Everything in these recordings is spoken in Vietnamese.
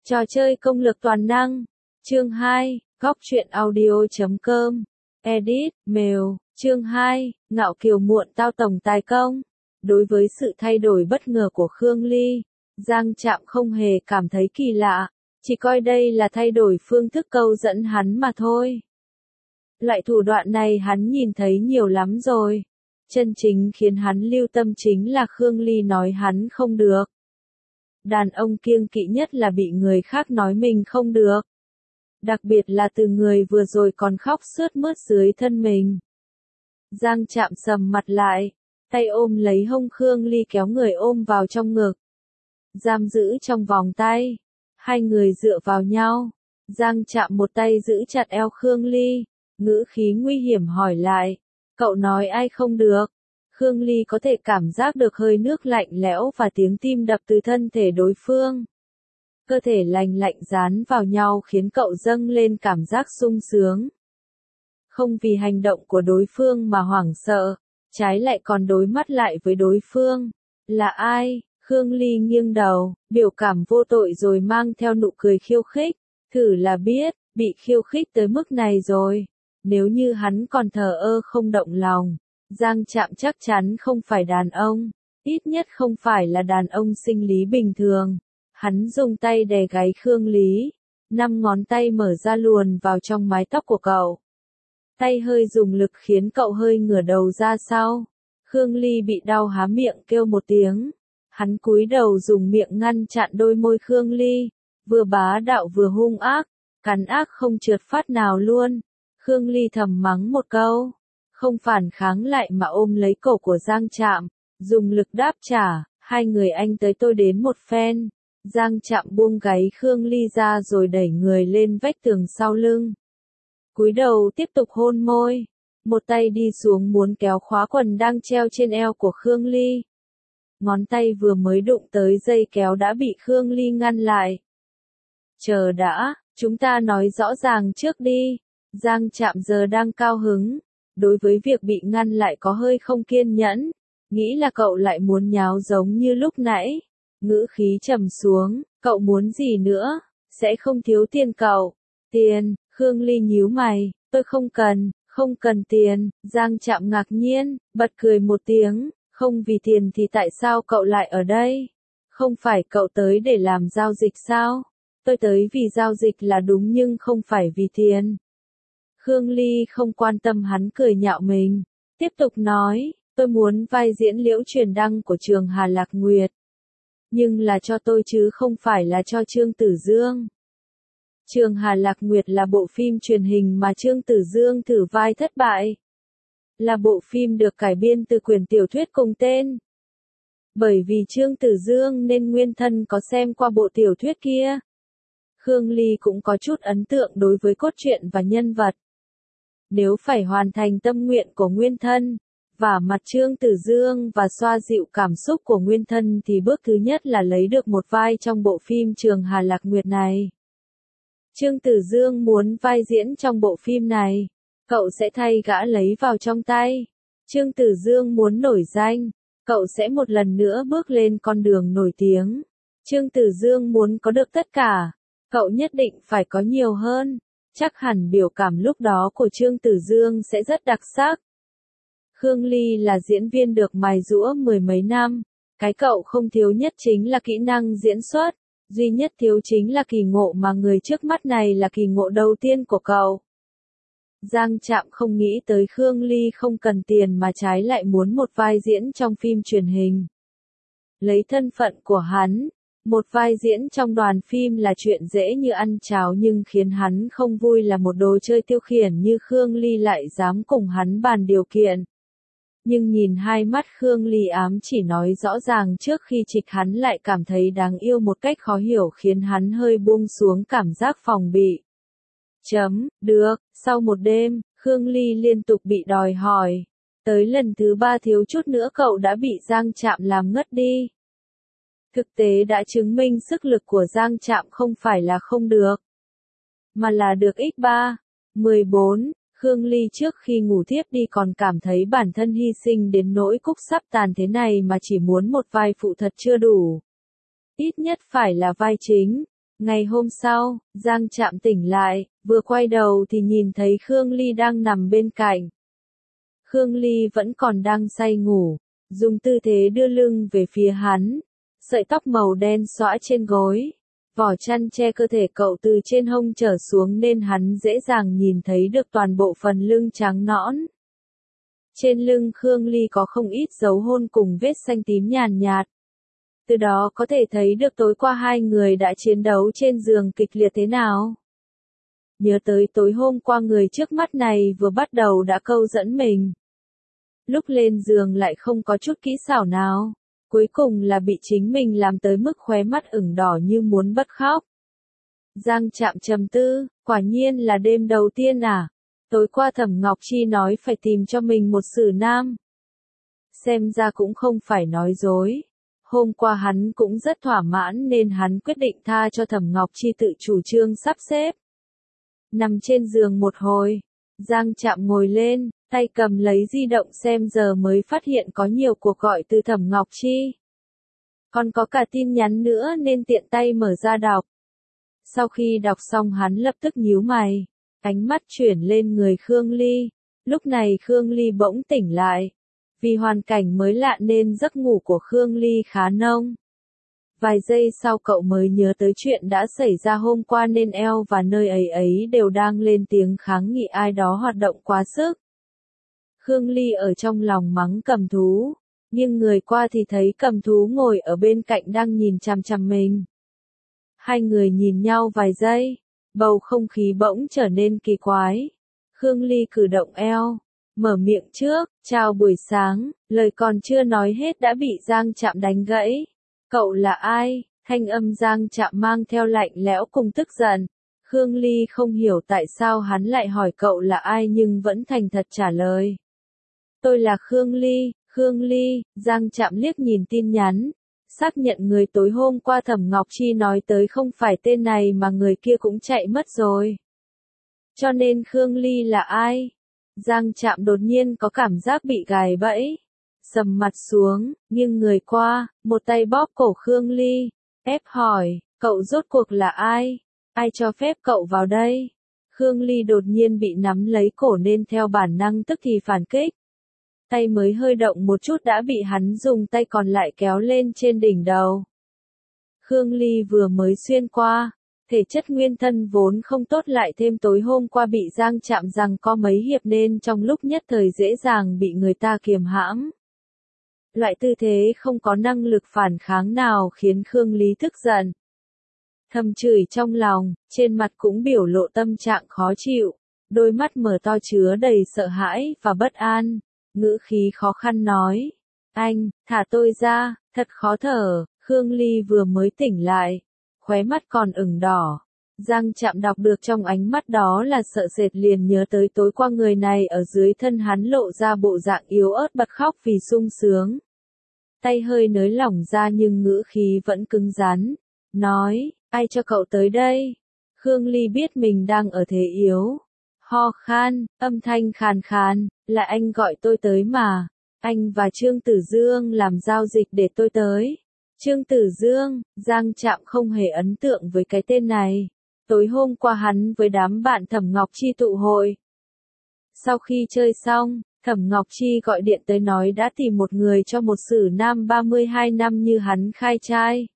Trò chơi công lược toàn năng. Chương 2, Góc truyện audio.com. Edit, mail. Chương 2, ngạo kiều muộn tao tổng tài công. Đối với sự thay đổi bất ngờ của Khương Ly, Giang Trạm không hề cảm thấy kỳ lạ, chỉ coi đây là thay đổi phương thức câu dẫn hắn mà thôi. Loại thủ đoạn này hắn nhìn thấy nhiều lắm rồi. Chân chính khiến hắn lưu tâm chính là Khương Ly nói hắn không được. Đàn ông kiêng kỵ nhất là bị người khác nói mình không được. Đặc biệt là từ người vừa rồi còn khóc sướt mướt dưới thân mình. Giang Trạm sầm mặt lại, tay ôm lấy hông Khương Ly kéo người ôm vào trong ngực. Giam giữ trong vòng tay. Hai người dựa vào nhau. Giang Trạm một tay giữ chặt eo Khương Ly, ngữ khí nguy hiểm hỏi lại. Cậu nói ai không được? Khương Ly có thể cảm giác được hơi nước lạnh lẽo và tiếng tim đập từ thân thể đối phương. Cơ thể lành lạnh dán vào nhau khiến cậu dâng lên cảm giác sung sướng. Không vì hành động của đối phương mà hoảng sợ, trái lại còn đối mắt lại với đối phương. Là ai? Khương Ly nghiêng đầu, biểu cảm vô tội rồi mang theo nụ cười khiêu khích. Thử là biết, bị khiêu khích tới mức này rồi. Nếu như hắn còn thờ ơ không động lòng, Giang Trạm chắc chắn không phải đàn ông, ít nhất không phải là đàn ông sinh lý bình thường. Hắn dùng tay đè gáy Khương Lý, 5 ngón tay mở ra luồn vào trong mái tóc của cậu. Tay hơi dùng lực khiến cậu hơi ngửa đầu ra sau. Khương Ly bị đau há miệng kêu một tiếng. Hắn cúi đầu dùng miệng ngăn chặn đôi môi Khương Ly, vừa bá đạo vừa hung ác, cắn ác không trượt phát nào luôn. Khương Ly thầm mắng một câu, không phản kháng lại mà ôm lấy cổ của Giang Trạm, dùng lực đáp trả. Hai người anh tới tôi đến một phen. Giang Trạm buông gáy Khương Ly ra rồi đẩy người lên vách tường sau lưng. Cúi đầu tiếp tục hôn môi, một tay đi xuống muốn kéo khóa quần đang treo trên eo của Khương Ly. Ngón tay vừa mới đụng tới dây kéo đã bị Khương Ly ngăn lại. Chờ đã, chúng ta nói rõ ràng trước đi. Giang Trạm giờ đang cao hứng, đối với việc bị ngăn lại có hơi không kiên nhẫn, nghĩ là cậu lại muốn nháo giống như lúc nãy. Ngữ khí trầm xuống, cậu muốn gì nữa? Sẽ không thiếu tiền cậu. Tiền? Khương Ly nhíu mày, tôi không cần tiền. Giang Trạm ngạc nhiên, bật cười một tiếng, không vì tiền thì tại sao cậu lại ở đây? Không phải cậu tới để làm giao dịch sao? Tôi tới vì giao dịch là đúng nhưng không phải vì tiền. Khương Ly không quan tâm hắn cười nhạo mình, tiếp tục nói, tôi muốn vai diễn Liễu Truyền Đăng của Trường Hà Lạc Nguyệt. Nhưng là cho tôi chứ không phải là cho Trương Tử Dương. Trường Hà Lạc Nguyệt là bộ phim truyền hình mà Trương Tử Dương thử vai thất bại. Là bộ phim được cải biên từ quyển tiểu thuyết cùng tên. Bởi vì Trương Tử Dương nên Nguyên Thân có xem qua bộ tiểu thuyết kia. Khương Ly cũng có chút ấn tượng đối với cốt truyện và nhân vật. Nếu phải hoàn thành tâm nguyện của Nguyên Thân, vả mặt Trương Tử Dương và xoa dịu cảm xúc của Nguyên Thân thì bước thứ nhất là lấy được một vai trong bộ phim Trường Hà Lạc Nguyệt này. Trương Tử Dương muốn vai diễn trong bộ phim này, cậu sẽ thay gã lấy vào trong tay. Trương Tử Dương muốn nổi danh, cậu sẽ một lần nữa bước lên con đường nổi tiếng. Trương Tử Dương muốn có được tất cả, cậu nhất định phải có nhiều hơn. Chắc hẳn biểu cảm lúc đó của Trương Tử Dương sẽ rất đặc sắc. Khương Ly là diễn viên được mài giũa mười mấy năm, cái cậu không thiếu nhất chính là kỹ năng diễn xuất, duy nhất thiếu chính là kỳ ngộ mà người trước mắt này là kỳ ngộ đầu tiên của cậu. Giang Trạm không nghĩ tới Khương Ly không cần tiền mà trái lại muốn một vai diễn trong phim truyền hình. Lấy thân phận của hắn, một vai diễn trong đoàn phim là chuyện dễ như ăn cháo nhưng khiến hắn không vui là một đồ chơi tiêu khiển như Khương Ly lại dám cùng hắn bàn điều kiện. Nhưng nhìn hai mắt Khương Ly ám chỉ nói rõ ràng trước khi trịch hắn lại cảm thấy đáng yêu một cách khó hiểu khiến hắn hơi buông xuống cảm giác phòng bị. Được, sau một đêm, Khương Ly liên tục bị đòi hỏi. Tới lần thứ 3 thiếu chút nữa cậu đã bị Giang Trạm làm ngất đi. Thực tế đã chứng minh sức lực của Giang Trạm không phải là không được, mà là được x3. 14. Khương Ly trước khi ngủ thiếp đi còn cảm thấy bản thân hy sinh đến nỗi cúc sắp tàn thế này mà chỉ muốn một vai phụ thật chưa đủ. Ít nhất phải là vai chính. Ngày hôm sau, Giang Trạm tỉnh lại, vừa quay đầu thì nhìn thấy Khương Ly đang nằm bên cạnh. Khương Ly vẫn còn đang say ngủ, dùng tư thế đưa lưng về phía hắn, sợi tóc màu đen xõa trên gối. Vỏ chăn che cơ thể cậu từ trên hông trở xuống nên hắn dễ dàng nhìn thấy được toàn bộ phần lưng trắng nõn. Trên lưng Khương Ly có không ít dấu hôn cùng vết xanh tím nhàn nhạt. Từ đó có thể thấy được tối qua hai người đã chiến đấu trên giường kịch liệt thế nào. Nhớ tới tối hôm qua người trước mắt này vừa bắt đầu đã câu dẫn mình. Lúc lên giường lại không có chút kỹ xảo nào. Cuối cùng là bị chính mình làm tới mức khóe mắt ửng đỏ như muốn bật khóc. Giang Trạm trầm tư, quả nhiên là đêm đầu tiên à? Tối qua Thẩm Ngọc Chi nói phải tìm cho mình một xử nam. Xem ra cũng không phải nói dối. Hôm qua hắn cũng rất thỏa mãn nên hắn quyết định tha cho Thẩm Ngọc Chi tự chủ trương sắp xếp. Nằm trên giường một hồi, Giang Trạm ngồi lên, tay cầm lấy di động xem giờ mới phát hiện có nhiều cuộc gọi từ Thẩm Ngọc Chi. Còn có cả tin nhắn nữa nên tiện tay mở ra đọc. Sau khi đọc xong hắn lập tức nhíu mày, ánh mắt chuyển lên người Khương Ly. Lúc này Khương Ly bỗng tỉnh lại. Vì hoàn cảnh mới lạ nên giấc ngủ của Khương Ly khá nông. Vài giây sau cậu mới nhớ tới chuyện đã xảy ra hôm qua nên eo và nơi ấy đều đang lên tiếng kháng nghị ai đó hoạt động quá sức. Khương Ly ở trong lòng mắng cầm thú, nhưng người qua thì thấy cầm thú ngồi ở bên cạnh đang nhìn chằm chằm mình. Hai người nhìn nhau vài giây, bầu không khí bỗng trở nên kỳ quái. Khương Ly cử động eo, mở miệng trước, chào buổi sáng, lời còn chưa nói hết đã bị Giang Trạm đánh gãy. Cậu là ai? Thanh âm Giang Trạm mang theo lạnh lẽo cùng tức giận. Khương Ly không hiểu tại sao hắn lại hỏi cậu là ai nhưng vẫn thành thật trả lời. Tôi là Khương Ly, Khương Ly. Giang Trạm liếc nhìn tin nhắn, xác nhận người tối hôm qua Thẩm Ngọc Chi nói tới không phải tên này mà người kia cũng chạy mất rồi. Cho nên Khương Ly là ai? Giang Trạm đột nhiên có cảm giác bị gài bẫy. Sầm mặt xuống, nghiêng người qua, một tay bóp cổ Khương Ly, ép hỏi, cậu rốt cuộc là ai? Ai cho phép cậu vào đây? Khương Ly đột nhiên bị nắm lấy cổ nên theo bản năng tức thì phản kích. Tay mới hơi động một chút đã bị hắn dùng tay còn lại kéo lên trên đỉnh đầu. Khương Ly vừa mới xuyên qua, thể chất nguyên thân vốn không tốt lại thêm tối hôm qua bị Giang Trạm rằng có mấy hiệp nên trong lúc nhất thời dễ dàng bị người ta kiềm hãm. Loại tư thế không có năng lực phản kháng nào khiến Khương Ly tức giận. Thầm chửi trong lòng, trên mặt cũng biểu lộ tâm trạng khó chịu, đôi mắt mở to chứa đầy sợ hãi và bất an, ngữ khí khó khăn nói. Anh, thả tôi ra, thật khó thở. Khương Ly vừa mới tỉnh lại, khóe mắt còn ửng đỏ. Giang Trạm đọc được trong ánh mắt đó là sợ sệt liền nhớ tới tối qua người này ở dưới thân hắn lộ ra bộ dạng yếu ớt bật khóc vì sung sướng. Tay hơi nới lỏng ra nhưng ngữ khí vẫn cứng rắn, nói, ai cho cậu tới đây? Khương Ly biết mình đang ở thế yếu. Ho khan, âm thanh khàn khàn, là anh gọi tôi tới mà. Anh và Trương Tử Dương làm giao dịch để tôi tới. Trương Tử Dương, Giang Trạm không hề ấn tượng với cái tên này. Tối hôm qua hắn với đám bạn Thẩm Ngọc Chi tụ hội. Sau khi chơi xong, Thẩm Ngọc Chi gọi điện tới nói đã tìm một người cho một xử nam 32 năm như hắn khai trai.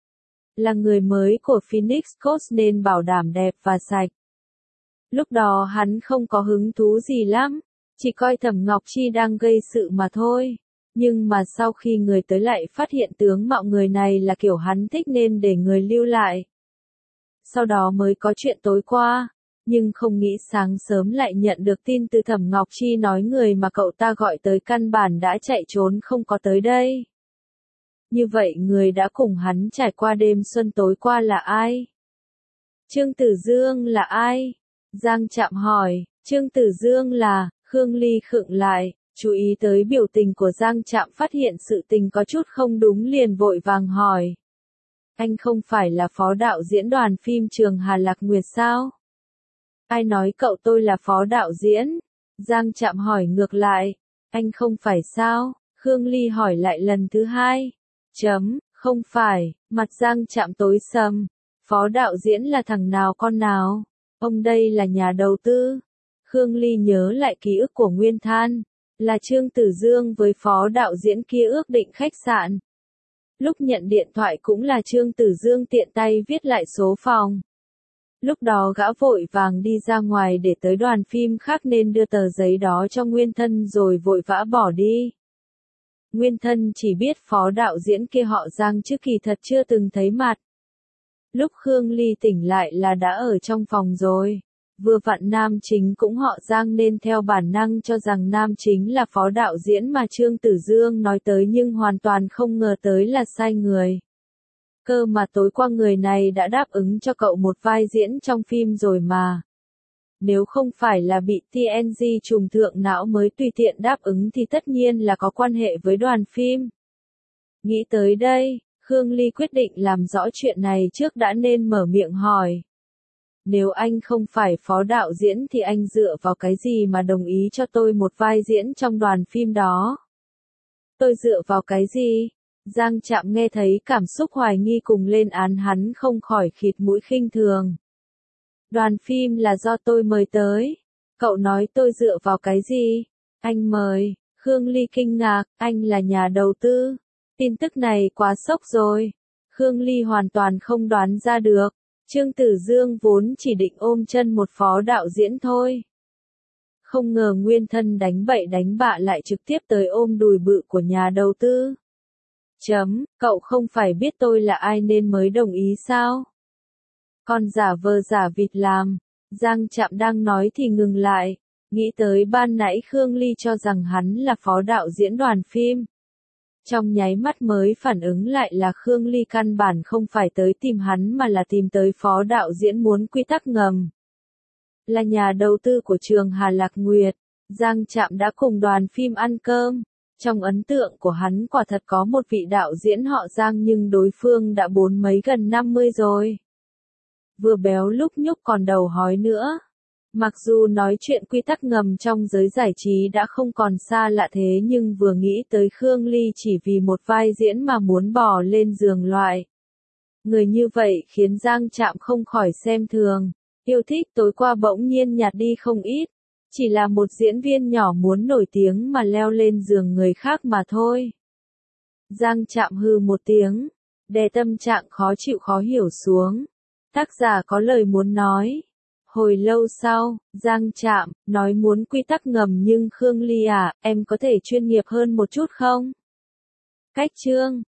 Là người mới của Phoenix Coast nên bảo đảm đẹp và sạch. Lúc đó hắn không có hứng thú gì lắm, chỉ coi Thẩm Ngọc Chi đang gây sự mà thôi. Nhưng mà sau khi người tới lại phát hiện tướng mạo người này là kiểu hắn thích nên để người lưu lại. Sau đó mới có chuyện tối qua, nhưng không nghĩ sáng sớm lại nhận được tin từ Thẩm Ngọc Chi nói người mà cậu ta gọi tới căn bản đã chạy trốn không có tới đây. Như vậy người đã cùng hắn trải qua đêm xuân tối qua là ai? Trương Tử Dương là ai? Giang Trạm hỏi. Trương Tử Dương là, Khương Ly khựng lại, chú ý tới biểu tình của Giang Trạm phát hiện sự tình có chút không đúng liền vội vàng hỏi. Anh không phải là phó đạo diễn đoàn phim Trường Hà Lạc Nguyệt sao? Ai nói cậu tôi là phó đạo diễn? Giang Trạm hỏi ngược lại. Anh không phải sao? Khương Ly hỏi lại lần thứ hai. Không phải, mặt Giang Trạm tối sầm. Phó đạo diễn là thằng nào con nào? Ông đây là nhà đầu tư. Khương Ly nhớ lại ký ức của Nguyên Than, là Trương Tử Dương với phó đạo diễn kia ước định khách sạn. Lúc nhận điện thoại cũng là Trương Tử Dương tiện tay viết lại số phòng. Lúc đó gã vội vàng đi ra ngoài để tới đoàn phim khác nên đưa tờ giấy đó cho Nguyên Thân rồi vội vã bỏ đi. Nguyên Thân chỉ biết phó đạo diễn kia họ Giang chứ kỳ thật chưa từng thấy mặt. Lúc Khương Ly tỉnh lại là đã ở trong phòng rồi. Vừa vặn nam chính cũng họ Giang nên theo bản năng cho rằng nam chính là phó đạo diễn mà Trương Tử Dương nói tới nhưng hoàn toàn không ngờ tới là sai người. Cơ mà tối qua người này đã đáp ứng cho cậu một vai diễn trong phim rồi mà. Nếu không phải là bị TNG trùng thượng não mới tùy tiện đáp ứng thì tất nhiên là có quan hệ với đoàn phim. Nghĩ tới đây, Khương Ly quyết định làm rõ chuyện này trước đã nên mở miệng hỏi. Nếu anh không phải phó đạo diễn thì anh dựa vào cái gì mà đồng ý cho tôi một vai diễn trong đoàn phim đó? Tôi dựa vào cái gì? Giang Trạm nghe thấy cảm xúc hoài nghi cùng lên án hắn không khỏi khịt mũi khinh thường. Đoàn phim là do tôi mời tới. Cậu nói tôi dựa vào cái gì? Anh mời. Khương Ly kinh ngạc, anh là nhà đầu tư. Tin tức này quá sốc rồi. Khương Ly hoàn toàn không đoán ra được. Trương Tử Dương vốn chỉ định ôm chân một phó đạo diễn thôi. Không ngờ Nguyên Thân đánh bậy đánh bạ lại trực tiếp tới ôm đùi bự của nhà đầu tư. Cậu không phải biết tôi là ai nên mới đồng ý sao? Còn giả vờ giả vịt làm. Giang Trạm đang nói thì ngừng lại. Nghĩ tới ban nãy Khương Ly cho rằng hắn là phó đạo diễn đoàn phim. Trong nháy mắt mới phản ứng lại là Khương Ly căn bản không phải tới tìm hắn mà là tìm tới phó đạo diễn muốn quy tắc ngầm. Là nhà đầu tư của trường Hà Lạc Nguyệt, Giang Trạm đã cùng đoàn phim ăn cơm. Trong ấn tượng của hắn quả thật có một vị đạo diễn họ Giang nhưng đối phương đã bốn mấy gần 50 rồi. Vừa béo lúc nhúc còn đầu hói nữa. Mặc dù nói chuyện quy tắc ngầm trong giới giải trí đã không còn xa lạ thế nhưng vừa nghĩ tới Khương Ly chỉ vì một vai diễn mà muốn bò lên giường loại. Người như vậy khiến Giang Trạm không khỏi xem thường. Yêu thích tối qua bỗng nhiên nhạt đi không ít. Chỉ là một diễn viên nhỏ muốn nổi tiếng mà leo lên giường người khác mà thôi. Giang Trạm hừ một tiếng, đè tâm trạng khó chịu khó hiểu xuống. Tác giả có lời muốn nói. Hồi lâu sau, Giang Trạm nói muốn quy tắc ngầm nhưng Khương Ly à, em có thể chuyên nghiệp hơn một chút không? Cách chương